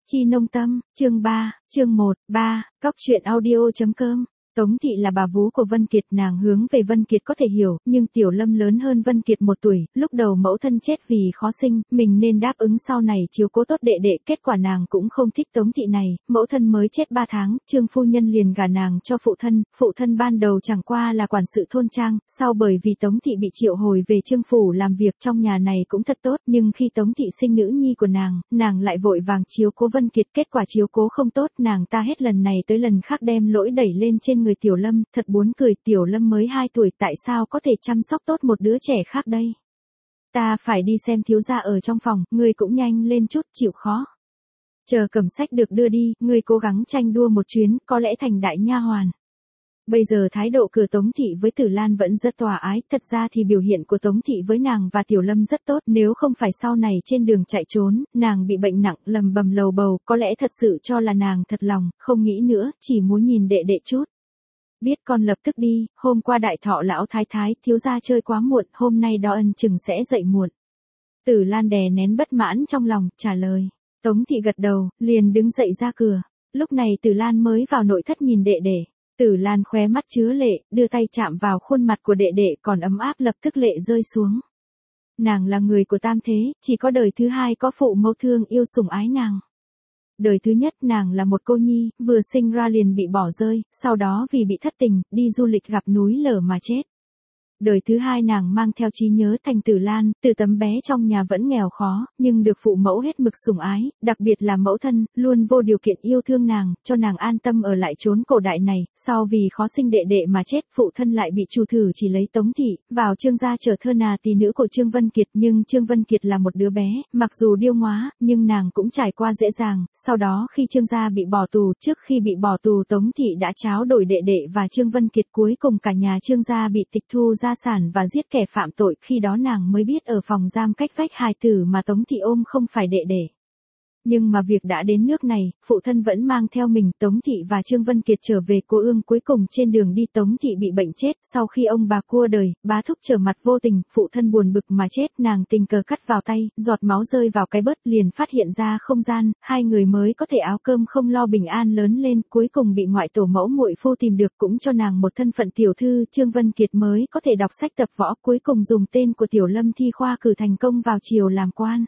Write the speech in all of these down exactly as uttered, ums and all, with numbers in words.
Chi Nông Tâm, chương ba, chương một, ba, cóc truyện audio.com. Tống Thị là bà vú của Vân Kiệt, nàng hướng về Vân Kiệt có thể hiểu, nhưng Tiểu Lâm lớn hơn Vân Kiệt một tuổi, lúc đầu mẫu thân chết vì khó sinh, mình nên đáp ứng sau này chiếu cố tốt đệ đệ, kết quả nàng cũng không thích Tống Thị này, mẫu thân mới chết ba tháng, Trương phu nhân liền gả nàng cho phụ thân, phụ thân ban đầu chẳng qua là quản sự thôn trang, sau bởi vì Tống Thị bị triệu hồi về Trương phủ làm việc trong nhà này cũng thật tốt, nhưng khi Tống Thị sinh nữ nhi của nàng, nàng lại vội vàng chiếu cố Vân Kiệt, kết quả chiếu cố không tốt, nàng ta hết lần này tới lần khác đem lỗi đẩy lên trên người Tiểu Lâm, thật buồn cười, Tiểu Lâm mới hai tuổi tại sao có thể chăm sóc tốt một đứa trẻ khác đây? Ta phải đi xem thiếu gia ở trong phòng, ngươi cũng nhanh lên chút, chịu khó. Chờ cầm sách được đưa đi, ngươi cố gắng tranh đua một chuyến, có lẽ thành đại nha hoàn. Bây giờ thái độ cửa Tống Thị với Tử Lan vẫn rất tòa ái, thật ra thì biểu hiện của Tống Thị với nàng và Tiểu Lâm rất tốt, nếu không phải sau này trên đường chạy trốn, nàng bị bệnh nặng, lầm bầm lầu bầu, có lẽ thật sự cho là nàng thật lòng, không nghĩ nữa, chỉ muốn nhìn đệ đệ chút. Biết con lập tức đi, hôm qua đại thọ lão thái thái, thiếu gia chơi quá muộn, hôm nay đo ân chừng sẽ dậy muộn. Tử Lan đè nén bất mãn trong lòng, trả lời. Tống Thị gật đầu, liền đứng dậy ra cửa. Lúc này Tử Lan mới vào nội thất nhìn đệ đệ. Tử Lan khóe mắt chứa lệ, đưa tay chạm vào khuôn mặt của đệ đệ còn ấm áp, lập tức lệ rơi xuống. Nàng là người của tam thế, chỉ có đời thứ hai có phụ mẫu thương yêu sủng ái nàng. Đời thứ nhất nàng là một cô nhi, vừa sinh ra liền bị bỏ rơi, sau đó vì bị thất tình, đi du lịch gặp núi lở mà chết. Đời thứ hai nàng mang theo trí nhớ thành Tử Lan, từ tấm bé trong nhà vẫn nghèo khó, nhưng được phụ mẫu hết mực sủng ái, đặc biệt là mẫu thân, luôn vô điều kiện yêu thương nàng, cho nàng an tâm ở lại chốn cổ đại này, sau vì khó sinh đệ đệ mà chết, phụ thân lại bị chủ thử chỉ lấy Tống Thị, vào Trương gia trở thơ nà tỳ nữ của Trương Vân Kiệt, nhưng Trương Vân Kiệt là một đứa bé, mặc dù điêu ngoá, nhưng nàng cũng trải qua dễ dàng, sau đó khi Trương gia bị bỏ tù, trước khi bị bỏ tù Tống Thị đã tráo đổi đệ đệ và Trương Vân Kiệt, cuối cùng cả nhà Trương gia bị tịch thu gia sản và giết kẻ phạm tội, khi đó nàng mới biết ở phòng giam cách vách hài tử mà Tống Thị ôm không phải đệ đệ. Nhưng mà việc đã đến nước này, phụ thân vẫn mang theo mình, Tống Thị và Trương Vân Kiệt trở về Cô Ương, cuối cùng trên đường đi Tống Thị bị bệnh chết, sau khi ông bà cua đời, bá thúc trở mặt vô tình, phụ thân buồn bực mà chết, nàng tình cờ cắt vào tay, giọt máu rơi vào cái bớt, liền phát hiện ra không gian, hai người mới có thể áo cơm không lo bình an lớn lên, cuối cùng bị ngoại tổ mẫu muội phu tìm được, cũng cho nàng một thân phận tiểu thư, Trương Vân Kiệt mới có thể đọc sách tập võ, cuối cùng dùng tên của Tiểu Lâm thi khoa cử thành công vào triều làm quan.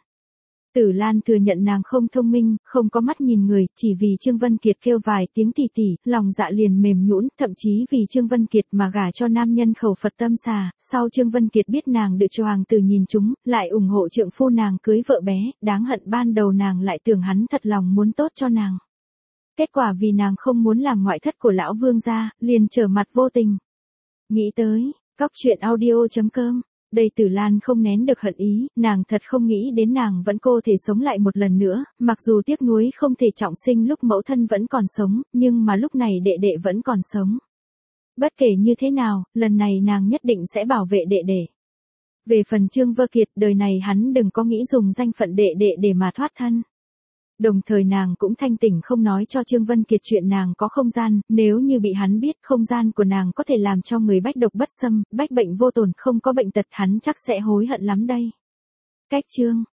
Tử Lan thừa nhận nàng không thông minh, không có mắt nhìn người, chỉ vì Trương Vân Kiệt kêu vài tiếng tỷ tỷ, lòng dạ liền mềm nhũn, thậm chí vì Trương Vân Kiệt mà gả cho nam nhân khẩu Phật tâm xà, sau Trương Vân Kiệt biết nàng được cho hoàng tử nhìn chúng, lại ủng hộ trượng phu nàng cưới vợ bé, đáng hận ban đầu nàng lại tưởng hắn thật lòng muốn tốt cho nàng. Kết quả vì nàng không muốn làm ngoại thất của lão vương gia, liền trở mặt vô tình. Nghĩ tới, cóc truyện audio.com. Đây Tử Lan không nén được hận ý, nàng thật không nghĩ đến nàng vẫn cô thể sống lại một lần nữa, mặc dù tiếc nuối không thể trọng sinh lúc mẫu thân vẫn còn sống, nhưng mà lúc này đệ đệ vẫn còn sống. Bất kể như thế nào, lần này nàng nhất định sẽ bảo vệ đệ đệ. Về phần Trương Vơ Kiệt, đời này hắn đừng có nghĩ dùng danh phận đệ đệ để mà thoát thân. Đồng thời nàng cũng thanh tỉnh không nói cho Trương Vân Kiệt chuyện nàng có không gian, nếu như bị hắn biết không gian của nàng có thể làm cho người bách độc bất xâm, bách bệnh vô tổn, không có bệnh tật, hắn chắc sẽ hối hận lắm đây. Cách chương